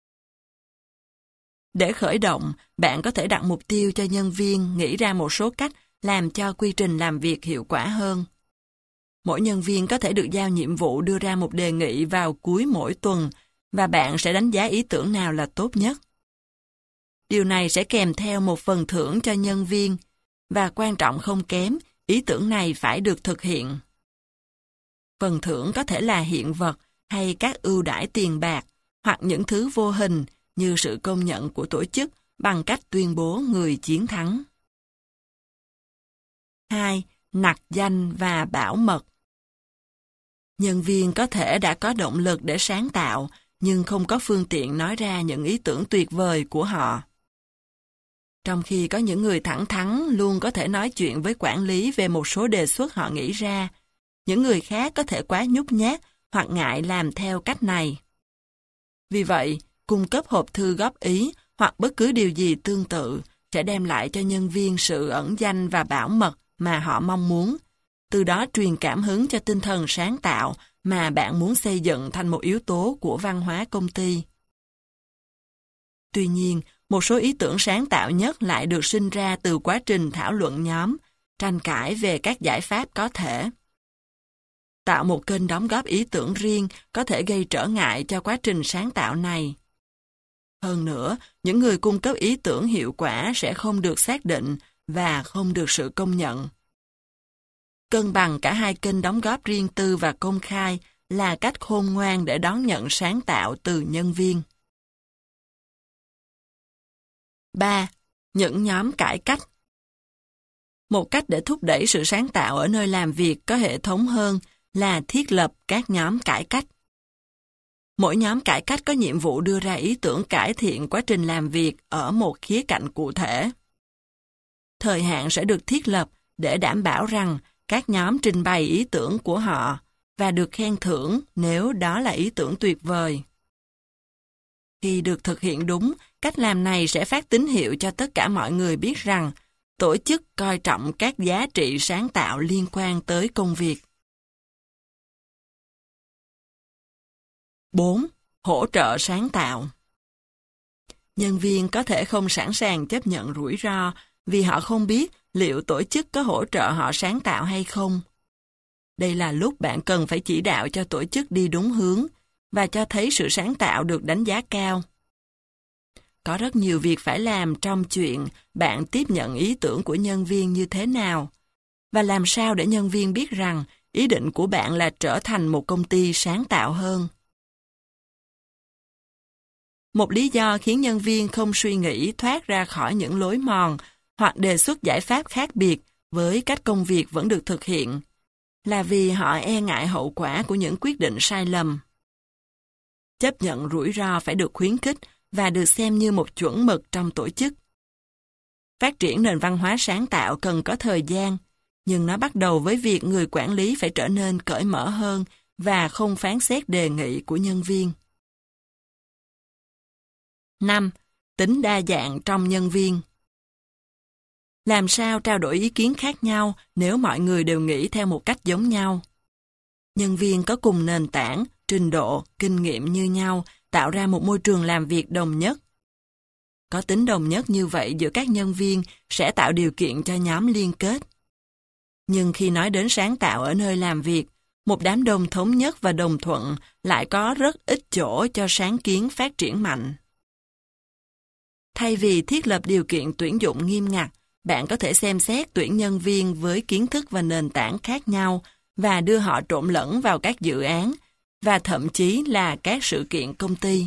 Để khởi động, bạn có thể đặt mục tiêu cho nhân viên nghĩ ra một số cách làm cho quy trình làm việc hiệu quả hơn. Mỗi nhân viên có thể được giao nhiệm vụ đưa ra một đề nghị vào cuối mỗi tuần và bạn sẽ đánh giá ý tưởng nào là tốt nhất. Điều này sẽ kèm theo một phần thưởng cho nhân viên và quan trọng không kém, ý tưởng này phải được thực hiện. Phần thưởng có thể là hiện vật hay các ưu đãi tiền bạc hoặc những thứ vô hình như sự công nhận của tổ chức bằng cách tuyên bố người chiến thắng. hai. Nặc danh và bảo mật. Nhân viên có thể đã có động lực để sáng tạo, nhưng không có phương tiện nói ra những ý tưởng tuyệt vời của họ. Trong khi có những người thẳng thắn luôn có thể nói chuyện với quản lý về một số đề xuất họ nghĩ ra, những người khác có thể quá nhút nhát hoặc ngại làm theo cách này. Vì vậy, cung cấp hộp thư góp ý hoặc bất cứ điều gì tương tự sẽ đem lại cho nhân viên sự ẩn danh và bảo mật mà họ mong muốn, từ đó truyền cảm hứng cho tinh thần sáng tạo mà bạn muốn xây dựng thành một yếu tố của văn hóa công ty. Tuy nhiên, một số ý tưởng sáng tạo nhất lại được sinh ra từ quá trình thảo luận nhóm, tranh cãi về các giải pháp có thể. Tạo một kênh đóng góp ý tưởng riêng có thể gây trở ngại cho quá trình sáng tạo này. Hơn nữa, những người cung cấp ý tưởng hiệu quả sẽ không được xác định và không được sự công nhận. Cân bằng cả hai kênh đóng góp riêng tư và công khai là cách khôn ngoan để đón nhận sáng tạo từ nhân viên. ba. Những nhóm cải cách. Một cách để thúc đẩy sự sáng tạo ở nơi làm việc có hệ thống hơn là thiết lập các nhóm cải cách. Mỗi nhóm cải cách có nhiệm vụ đưa ra ý tưởng cải thiện quá trình làm việc ở một khía cạnh cụ thể. Thời hạn sẽ được thiết lập để đảm bảo rằng các nhóm trình bày ý tưởng của họ và được khen thưởng nếu đó là ý tưởng tuyệt vời. Khi được thực hiện đúng, cách làm này sẽ phát tín hiệu cho tất cả mọi người biết rằng tổ chức coi trọng các giá trị sáng tạo liên quan tới công việc. bốn. Hỗ trợ sáng tạo. Nhân viên có thể không sẵn sàng chấp nhận rủi ro vì họ không biết liệu tổ chức có hỗ trợ họ sáng tạo hay không. Đây là lúc bạn cần phải chỉ đạo cho tổ chức đi đúng hướng và cho thấy sự sáng tạo được đánh giá cao. Có rất nhiều việc phải làm trong chuyện bạn tiếp nhận ý tưởng của nhân viên như thế nào và làm sao để nhân viên biết rằng ý định của bạn là trở thành một công ty sáng tạo hơn. Một lý do khiến nhân viên không suy nghĩ thoát ra khỏi những lối mòn hoặc đề xuất giải pháp khác biệt với cách công việc vẫn được thực hiện là vì họ e ngại hậu quả của những quyết định sai lầm. Chấp nhận rủi ro phải được khuyến khích và được xem như một chuẩn mực trong tổ chức. Phát triển nền văn hóa sáng tạo cần có thời gian, nhưng nó bắt đầu với việc người quản lý phải trở nên cởi mở hơn và không phán xét đề nghị của nhân viên. năm. Tính đa dạng trong nhân viên. Làm sao trao đổi ý kiến khác nhau nếu mọi người đều nghĩ theo một cách giống nhau? Nhân viên có cùng nền tảng, trình độ, kinh nghiệm như nhau tạo ra một môi trường làm việc đồng nhất. Có tính đồng nhất như vậy giữa các nhân viên sẽ tạo điều kiện cho nhóm liên kết. Nhưng khi nói đến sáng tạo ở nơi làm việc, một đám đông thống nhất và đồng thuận lại có rất ít chỗ cho sáng kiến phát triển mạnh. Thay vì thiết lập điều kiện tuyển dụng nghiêm ngặt, bạn có thể xem xét tuyển nhân viên với kiến thức và nền tảng khác nhau và đưa họ trộn lẫn vào các dự án và thậm chí là các sự kiện công ty.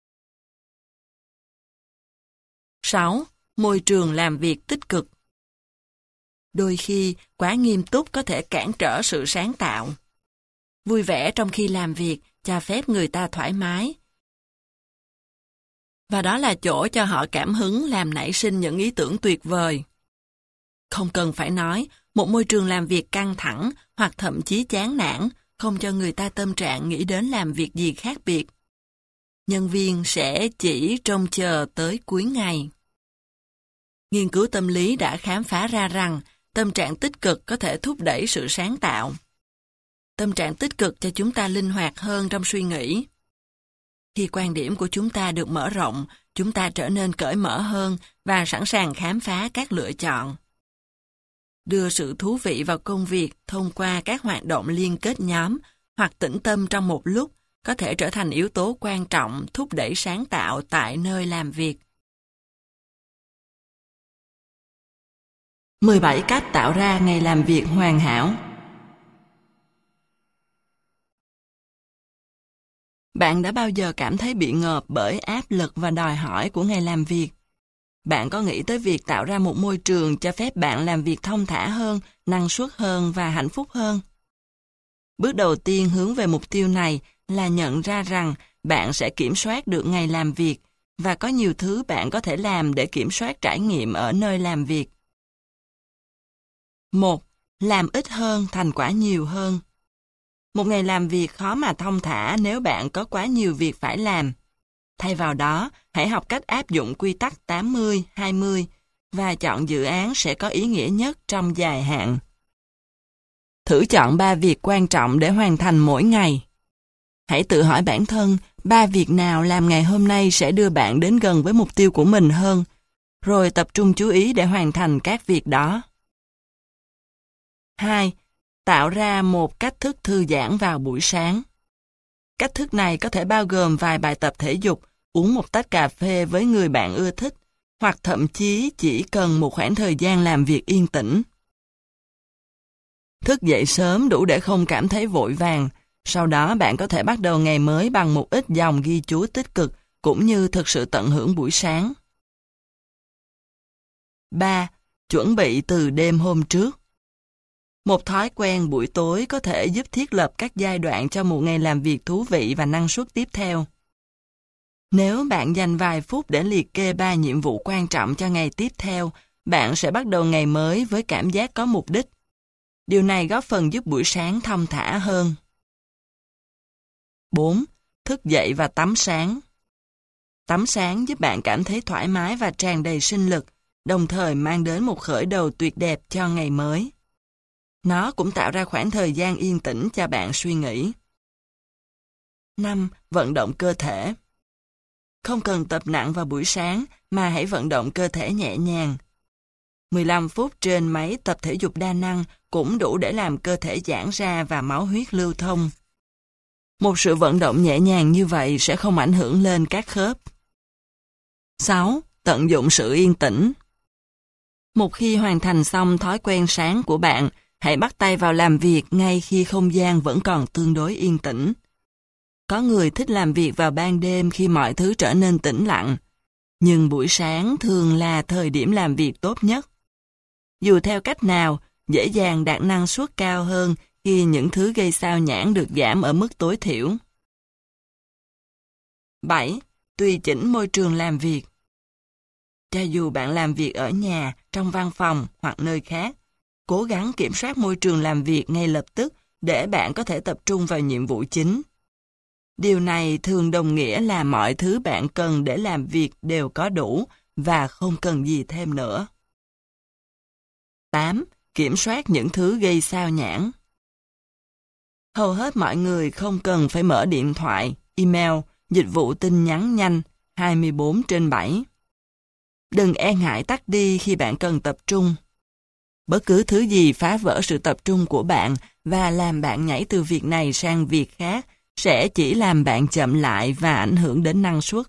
sáu. Môi trường làm việc tích cực. Đôi khi, quá nghiêm túc có thể cản trở sự sáng tạo. Vui vẻ trong khi làm việc, cho phép người ta thoải mái. Và đó là chỗ cho họ cảm hứng làm nảy sinh những ý tưởng tuyệt vời. Không cần phải nói, một môi trường làm việc căng thẳng hoặc thậm chí chán nản không cho người ta tâm trạng nghĩ đến làm việc gì khác biệt. Nhân viên sẽ chỉ trông chờ tới cuối ngày. Nghiên cứu tâm lý đã khám phá ra rằng tâm trạng tích cực có thể thúc đẩy sự sáng tạo. Tâm trạng tích cực cho chúng ta linh hoạt hơn trong suy nghĩ. Khi quan điểm của chúng ta được mở rộng, chúng ta trở nên cởi mở hơn và sẵn sàng khám phá các lựa chọn. Đưa sự thú vị vào công việc thông qua các hoạt động liên kết nhóm hoặc tĩnh tâm trong một lúc có thể trở thành yếu tố quan trọng thúc đẩy sáng tạo tại nơi làm việc. mười bảy cách tạo ra ngày làm việc hoàn hảo. Bạn đã bao giờ cảm thấy bị ngợp bởi áp lực và đòi hỏi của ngày làm việc? Bạn có nghĩ tới việc tạo ra một môi trường cho phép bạn làm việc thông thả hơn, năng suất hơn và hạnh phúc hơn? Bước đầu tiên hướng về mục tiêu này là nhận ra rằng bạn sẽ kiểm soát được ngày làm việc và có nhiều thứ bạn có thể làm để kiểm soát trải nghiệm ở nơi làm việc. một. Làm ít hơn, thành quả nhiều hơn. Một ngày làm việc khó mà thông thả nếu bạn có quá nhiều việc phải làm. Thay vào đó, hãy học cách áp dụng quy tắc tám mươi hai mươi và chọn dự án sẽ có ý nghĩa nhất trong dài hạn. Thử chọn ba việc quan trọng để hoàn thành mỗi ngày. Hãy tự hỏi bản thân ba việc nào làm ngày hôm nay sẽ đưa bạn đến gần với mục tiêu của mình hơn, rồi tập trung chú ý để hoàn thành các việc đó. hai. Tạo ra một cách thức thư giãn vào buổi sáng. Cách thức này có thể bao gồm vài bài tập thể dục, uống một tách cà phê với người bạn ưa thích, hoặc thậm chí chỉ cần một khoảng thời gian làm việc yên tĩnh. Thức dậy sớm đủ để không cảm thấy vội vàng, sau đó bạn có thể bắt đầu ngày mới bằng một ít dòng ghi chú tích cực, cũng như thực sự tận hưởng buổi sáng. ba. Chuẩn bị từ đêm hôm trước. Một thói quen buổi tối có thể giúp thiết lập các giai đoạn cho một ngày làm việc thú vị và năng suất tiếp theo. Nếu bạn dành vài phút để liệt kê ba nhiệm vụ quan trọng cho ngày tiếp theo, bạn sẽ bắt đầu ngày mới với cảm giác có mục đích. Điều này góp phần giúp buổi sáng thong thả hơn. bốn. Thức dậy và tắm sáng. Tắm sáng giúp bạn cảm thấy thoải mái và tràn đầy sinh lực, đồng thời mang đến một khởi đầu tuyệt đẹp cho ngày mới. Nó cũng tạo ra khoảng thời gian yên tĩnh cho bạn suy nghĩ. năm. Vận động cơ thể. Không cần tập nặng vào buổi sáng, mà hãy vận động cơ thể nhẹ nhàng. mười lăm phút trên máy tập thể dục đa năng cũng đủ để làm cơ thể giãn ra và máu huyết lưu thông. Một sự vận động nhẹ nhàng như vậy sẽ không ảnh hưởng lên các khớp. sáu. Tận dụng sự yên tĩnh. Một khi hoàn thành xong thói quen sáng của bạn, hãy bắt tay vào làm việc ngay khi không gian vẫn còn tương đối yên tĩnh. Có người thích làm việc vào ban đêm khi mọi thứ trở nên tĩnh lặng, nhưng buổi sáng thường là thời điểm làm việc tốt nhất. Dù theo cách nào, dễ dàng đạt năng suất cao hơn khi những thứ gây xao nhãng được giảm ở mức tối thiểu. bảy. Tùy chỉnh môi trường làm việc. Cho dù bạn làm việc ở nhà, trong văn phòng hoặc nơi khác, cố gắng kiểm soát môi trường làm việc ngay lập tức để bạn có thể tập trung vào nhiệm vụ chính. Điều này thường đồng nghĩa là mọi thứ bạn cần để làm việc đều có đủ và không cần gì thêm nữa. tám. Kiểm soát những thứ gây sao nhãng. Hầu hết mọi người không cần phải mở điện thoại, email, dịch vụ tin nhắn nhanh hai mươi bốn trên bảy. Đừng e ngại tắt đi khi bạn cần tập trung. Bất cứ thứ gì phá vỡ sự tập trung của bạn và làm bạn nhảy từ việc này sang việc khác sẽ chỉ làm bạn chậm lại và ảnh hưởng đến năng suất.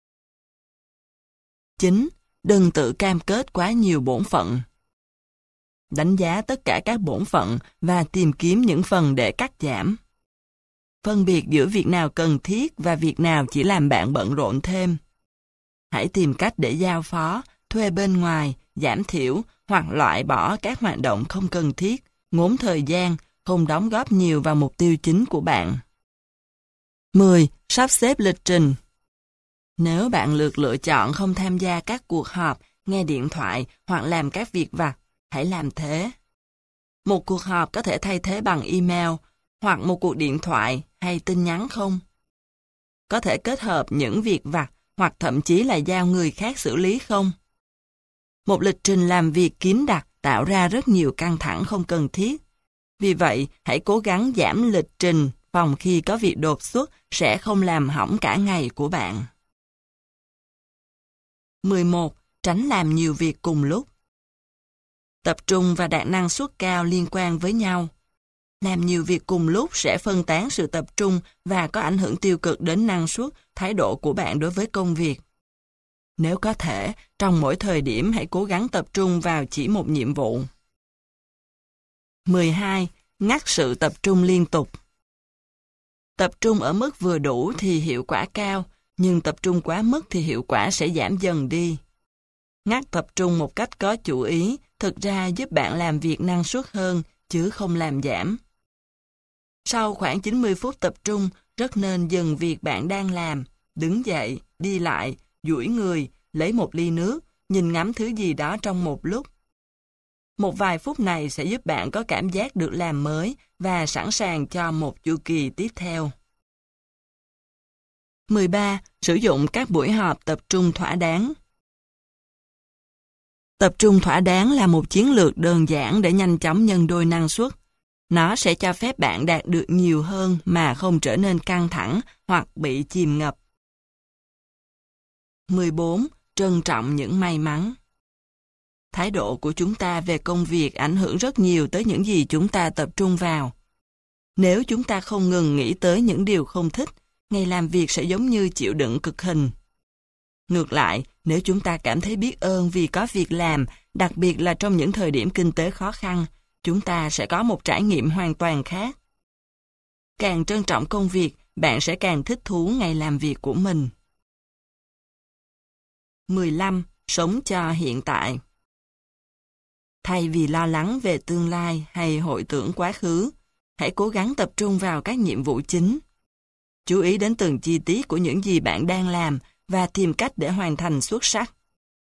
chín. Đừng tự cam kết quá nhiều bổn phận. Đánh giá tất cả các bổn phận và tìm kiếm những phần để cắt giảm. Phân biệt giữa việc nào cần thiết và việc nào chỉ làm bạn bận rộn thêm. Hãy tìm cách để giao phó, thuê bên ngoài, giảm thiểu hoặc loại bỏ các hoạt động không cần thiết, ngốn thời gian, không đóng góp nhiều vào mục tiêu chính của bạn. mười. Sắp xếp lịch trình. Nếu bạn lược lựa chọn không tham gia các cuộc họp, nghe điện thoại hoặc làm các việc vặt, hãy làm thế. Một cuộc họp có thể thay thế bằng email hoặc một cuộc điện thoại hay tin nhắn không? Có thể kết hợp những việc vặt hoặc thậm chí là giao người khác xử lý không? Một lịch trình làm việc kín đặc tạo ra rất nhiều căng thẳng không cần thiết. Vì vậy, hãy cố gắng giảm lịch trình phòng khi có việc đột xuất sẽ không làm hỏng cả ngày của bạn. mười một. Tránh làm nhiều việc cùng lúc. Tập trung và đạt năng suất cao liên quan với nhau. Làm nhiều việc cùng lúc sẽ phân tán sự tập trung và có ảnh hưởng tiêu cực đến năng suất, thái độ của bạn đối với công việc. Nếu có thể, trong mỗi thời điểm hãy cố gắng tập trung vào chỉ một nhiệm vụ. mười hai. Ngắt sự tập trung liên tục. Tập trung ở mức vừa đủ thì hiệu quả cao, nhưng tập trung quá mức thì hiệu quả sẽ giảm dần đi. Ngắt tập trung một cách có chủ ý thực ra giúp bạn làm việc năng suất hơn, chứ không làm giảm. Sau khoảng chín mươi phút tập trung, rất nên dừng việc bạn đang làm, đứng dậy, đi lại, duỗi người, lấy một ly nước, nhìn ngắm thứ gì đó trong một lúc. Một vài phút này sẽ giúp bạn có cảm giác được làm mới và sẵn sàng cho một chu kỳ tiếp theo. mười ba. Sử dụng các buổi họp tập trung thỏa đáng. Tập trung thỏa đáng là một chiến lược đơn giản để nhanh chóng nhân đôi năng suất. Nó sẽ cho phép bạn đạt được nhiều hơn mà không trở nên căng thẳng hoặc bị chìm ngập. mười bốn. Trân trọng những may mắn. Thái độ của chúng ta về công việc ảnh hưởng rất nhiều tới những gì chúng ta tập trung vào. Nếu chúng ta không ngừng nghĩ tới những điều không thích, ngày làm việc sẽ giống như chịu đựng cực hình. Ngược lại, nếu chúng ta cảm thấy biết ơn vì có việc làm, đặc biệt là trong những thời điểm kinh tế khó khăn, chúng ta sẽ có một trải nghiệm hoàn toàn khác. Càng trân trọng công việc, bạn sẽ càng thích thú ngày làm việc của mình. mười lăm. Sống cho hiện tại. Thay vì lo lắng về tương lai hay hội tưởng quá khứ, hãy cố gắng tập trung vào các nhiệm vụ chính. Chú ý đến từng chi tiết của những gì bạn đang làm và tìm cách để hoàn thành xuất sắc.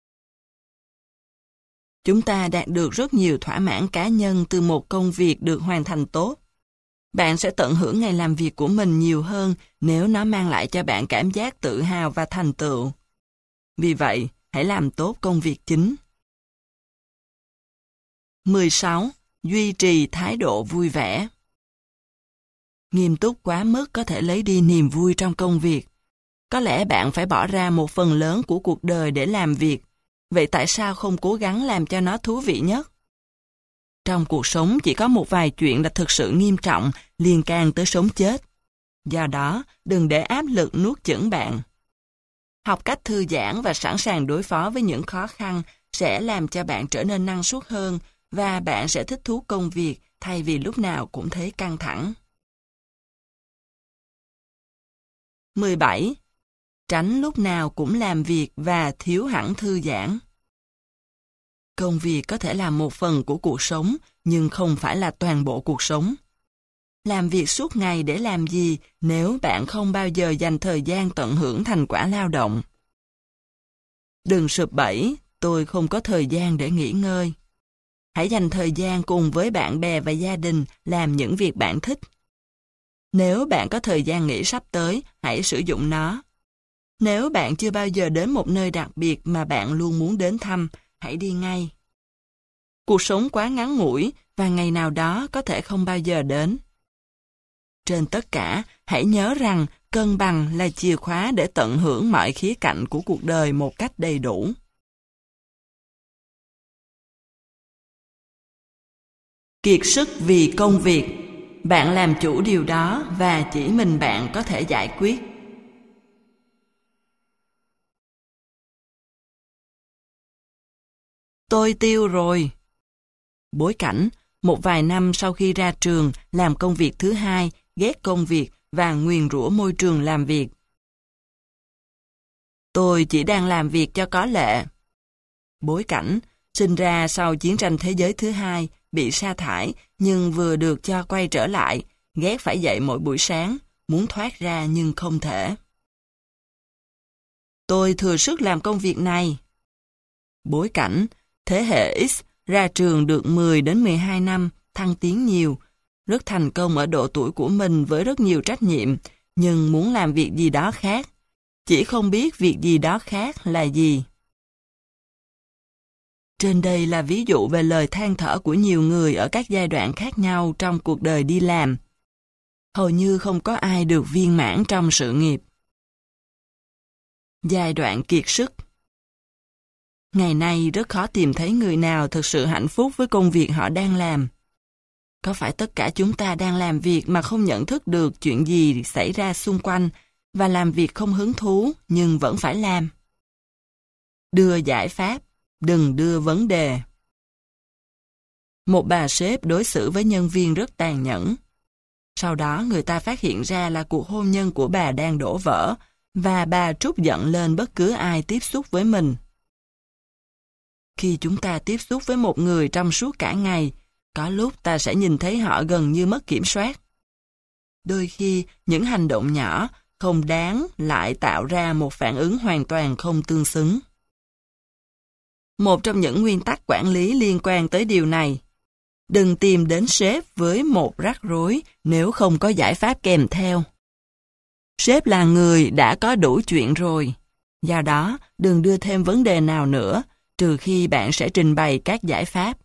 Chúng ta đạt được rất nhiều thỏa mãn cá nhân từ một công việc được hoàn thành tốt. Bạn sẽ tận hưởng ngày làm việc của mình nhiều hơn nếu nó mang lại cho bạn cảm giác tự hào và thành tựu. Vì vậy, hãy làm tốt công việc chính. mười sáu. Duy trì thái độ vui vẻ. Nghiêm túc quá mức có thể lấy đi niềm vui trong công việc. Có lẽ bạn phải bỏ ra một phần lớn của cuộc đời để làm việc. Vậy tại sao không cố gắng làm cho nó thú vị nhất? Trong cuộc sống chỉ có một vài chuyện là thực sự nghiêm trọng, liên can tới sống chết. Do đó, đừng để áp lực nuốt chửng bạn. Học cách thư giãn và sẵn sàng đối phó với những khó khăn sẽ làm cho bạn trở nên năng suất hơn và bạn sẽ thích thú công việc thay vì lúc nào cũng thấy căng thẳng. mười bảy. Tránh lúc nào cũng làm việc và thiếu hẳn thư giãn. Công việc có thể là một phần của cuộc sống, nhưng không phải là toàn bộ cuộc sống. Làm việc suốt ngày để làm gì nếu bạn không bao giờ dành thời gian tận hưởng thành quả lao động? Đừng sụp bẫy, tôi không có thời gian để nghỉ ngơi. Hãy dành thời gian cùng với bạn bè và gia đình làm những việc bạn thích. Nếu bạn có thời gian nghỉ sắp tới, hãy sử dụng nó. Nếu bạn chưa bao giờ đến một nơi đặc biệt mà bạn luôn muốn đến thăm, hãy đi ngay. Cuộc sống quá ngắn ngủi và ngày nào đó có thể không bao giờ đến. Trên tất cả, hãy nhớ rằng cân bằng là chìa khóa để tận hưởng mọi khía cạnh của cuộc đời một cách đầy đủ. Kiệt sức vì công việc. Bạn làm chủ điều đó và chỉ mình bạn có thể giải quyết. Tôi tiêu rồi. Bối cảnh, một vài năm sau khi ra trường, làm công việc thứ hai, ghét công việc và nguyền rủa môi trường làm việc. Tôi chỉ đang làm việc cho có lệ. Bối cảnh, sinh ra sau chiến tranh thế giới thứ hai, bị sa thải nhưng vừa được cho quay trở lại, ghét phải dậy mỗi buổi sáng, muốn thoát ra nhưng không thể. Tôi thừa sức làm công việc này. Bối cảnh, thế hệ X ra trường được mười đến mười hai năm, thăng tiến nhiều, rất thành công ở độ tuổi của mình với rất nhiều trách nhiệm, nhưng muốn làm việc gì đó khác, chỉ không biết việc gì đó khác là gì. Trên đây là ví dụ về lời than thở của nhiều người ở các giai đoạn khác nhau trong cuộc đời đi làm. Hầu như không có ai được viên mãn trong sự nghiệp. Giai đoạn kiệt sức. Ngày nay rất khó tìm thấy người nào thực sự hạnh phúc với công việc họ đang làm. Có phải tất cả chúng ta đang làm việc mà không nhận thức được chuyện gì xảy ra xung quanh và làm việc không hứng thú nhưng vẫn phải làm? Đưa giải pháp, đừng đưa vấn đề. Một bà sếp đối xử với nhân viên rất tàn nhẫn. Sau đó người ta phát hiện ra là cuộc hôn nhân của bà đang đổ vỡ và bà trút giận lên bất cứ ai tiếp xúc với mình. Khi chúng ta tiếp xúc với một người trong suốt cả ngày, có lúc ta sẽ nhìn thấy họ gần như mất kiểm soát. Đôi khi, những hành động nhỏ, không đáng lại tạo ra một phản ứng hoàn toàn không tương xứng. Một trong những nguyên tắc quản lý liên quan tới điều này: đừng tìm đến sếp với một rắc rối nếu không có giải pháp kèm theo. Sếp là người đã có đủ chuyện rồi, do đó đừng đưa thêm vấn đề nào nữa, trừ khi bạn sẽ trình bày các giải pháp.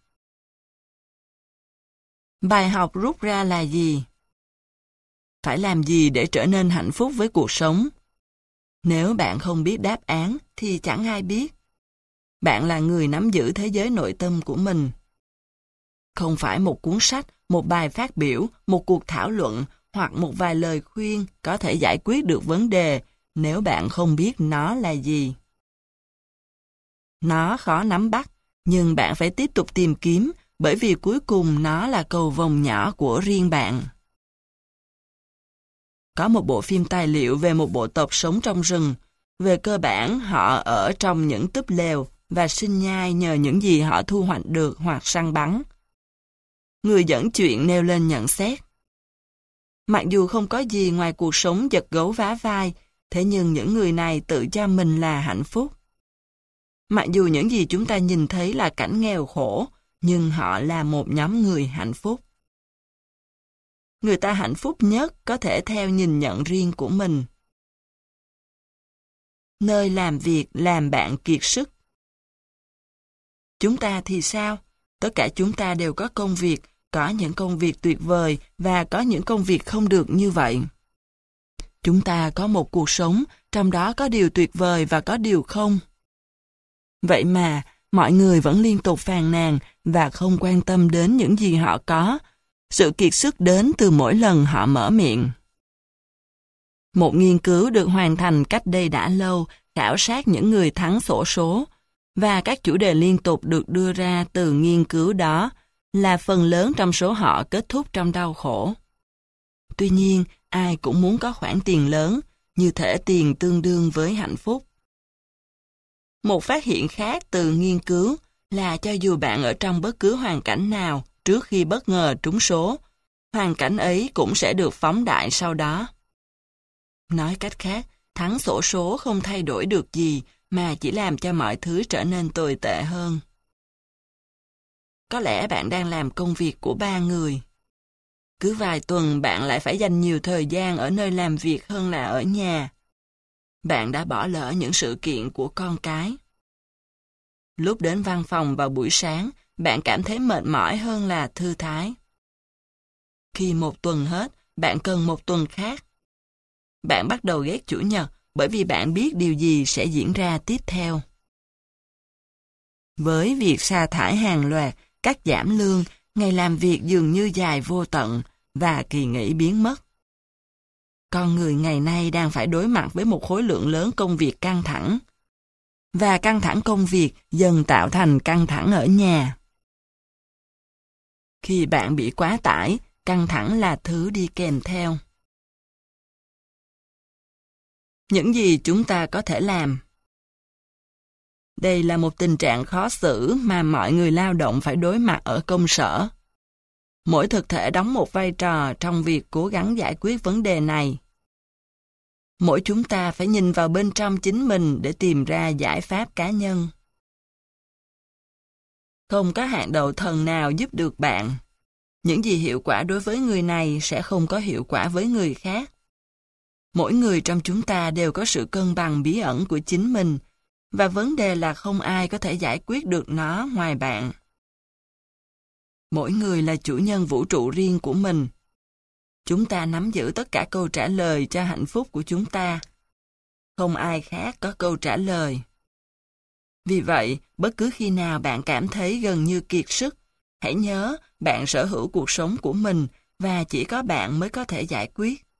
Bài học rút ra là gì? Phải làm gì để trở nên hạnh phúc với cuộc sống? Nếu bạn không biết đáp án thì chẳng ai biết. Bạn là người nắm giữ thế giới nội tâm của mình. Không phải một cuốn sách, một bài phát biểu, một cuộc thảo luận hoặc một vài lời khuyên có thể giải quyết được vấn đề nếu bạn không biết nó là gì. Nó khó nắm bắt, nhưng bạn phải tiếp tục tìm kiếm, bởi vì cuối cùng nó là cầu vồng nhỏ của riêng bạn. Có một bộ phim tài liệu về một bộ tộc sống trong rừng. Về cơ bản, họ ở trong những túp lều và sinh nhai nhờ những gì họ thu hoạch được hoặc săn bắn. Người dẫn chuyện nêu lên nhận xét: mặc dù không có gì ngoài cuộc sống giật gấu vá vai, thế nhưng những người này tự cho mình là hạnh phúc. Mặc dù những gì chúng ta nhìn thấy là cảnh nghèo khổ, nhưng họ là một nhóm người hạnh phúc. Người ta hạnh phúc nhất có thể theo nhìn nhận riêng của mình. Nơi làm việc làm bạn kiệt sức. Chúng ta thì sao? Tất cả chúng ta đều có công việc, có những công việc tuyệt vời và có những công việc không được như vậy. Chúng ta có một cuộc sống, trong đó có điều tuyệt vời và có điều không. Vậy mà, mọi người vẫn liên tục phàn nàn và không quan tâm đến những gì họ có. Sự kiệt sức đến từ mỗi lần họ mở miệng. Một nghiên cứu được hoàn thành cách đây đã lâu, khảo sát những người thắng xổ số, và các chủ đề liên tục được đưa ra từ nghiên cứu đó là phần lớn trong số họ kết thúc trong đau khổ. Tuy nhiên, ai cũng muốn có khoản tiền lớn, như thể tiền tương đương với hạnh phúc. Một phát hiện khác từ nghiên cứu là cho dù bạn ở trong bất cứ hoàn cảnh nào trước khi bất ngờ trúng số, hoàn cảnh ấy cũng sẽ được phóng đại sau đó. Nói cách khác, thắng xổ số không thay đổi được gì mà chỉ làm cho mọi thứ trở nên tồi tệ hơn. Có lẽ bạn đang làm công việc của ba người. Cứ vài tuần bạn lại phải dành nhiều thời gian ở nơi làm việc hơn là ở nhà. Bạn đã bỏ lỡ những sự kiện của con cái. Lúc đến văn phòng vào buổi sáng, bạn cảm thấy mệt mỏi hơn là thư thái. Khi một tuần hết, bạn cần một tuần khác. Bạn bắt đầu ghét Chủ nhật bởi vì bạn biết điều gì sẽ diễn ra tiếp theo. Với việc sa thải hàng loạt, cắt giảm lương, ngày làm việc dường như dài vô tận và kỳ nghỉ biến mất. Con người ngày nay đang phải đối mặt với một khối lượng lớn công việc căng thẳng. Và căng thẳng công việc dần tạo thành căng thẳng ở nhà. Khi bạn bị quá tải, căng thẳng là thứ đi kèm theo. Những gì chúng ta có thể làm? Đây là một tình trạng khó xử mà mọi người lao động phải đối mặt ở công sở. Mỗi thực thể đóng một vai trò trong việc cố gắng giải quyết vấn đề này. Mỗi chúng ta phải nhìn vào bên trong chính mình để tìm ra giải pháp cá nhân. Không có hạng đầu thần nào giúp được bạn. Những gì hiệu quả đối với người này sẽ không có hiệu quả với người khác. Mỗi người trong chúng ta đều có sự cân bằng bí ẩn của chính mình, và vấn đề là không ai có thể giải quyết được nó ngoài bạn. Mỗi người là chủ nhân vũ trụ riêng của mình. Chúng ta nắm giữ tất cả câu trả lời cho hạnh phúc của chúng ta. Không ai khác có câu trả lời. Vì vậy, bất cứ khi nào bạn cảm thấy gần như kiệt sức, hãy nhớ bạn sở hữu cuộc sống của mình và chỉ có bạn mới có thể giải quyết.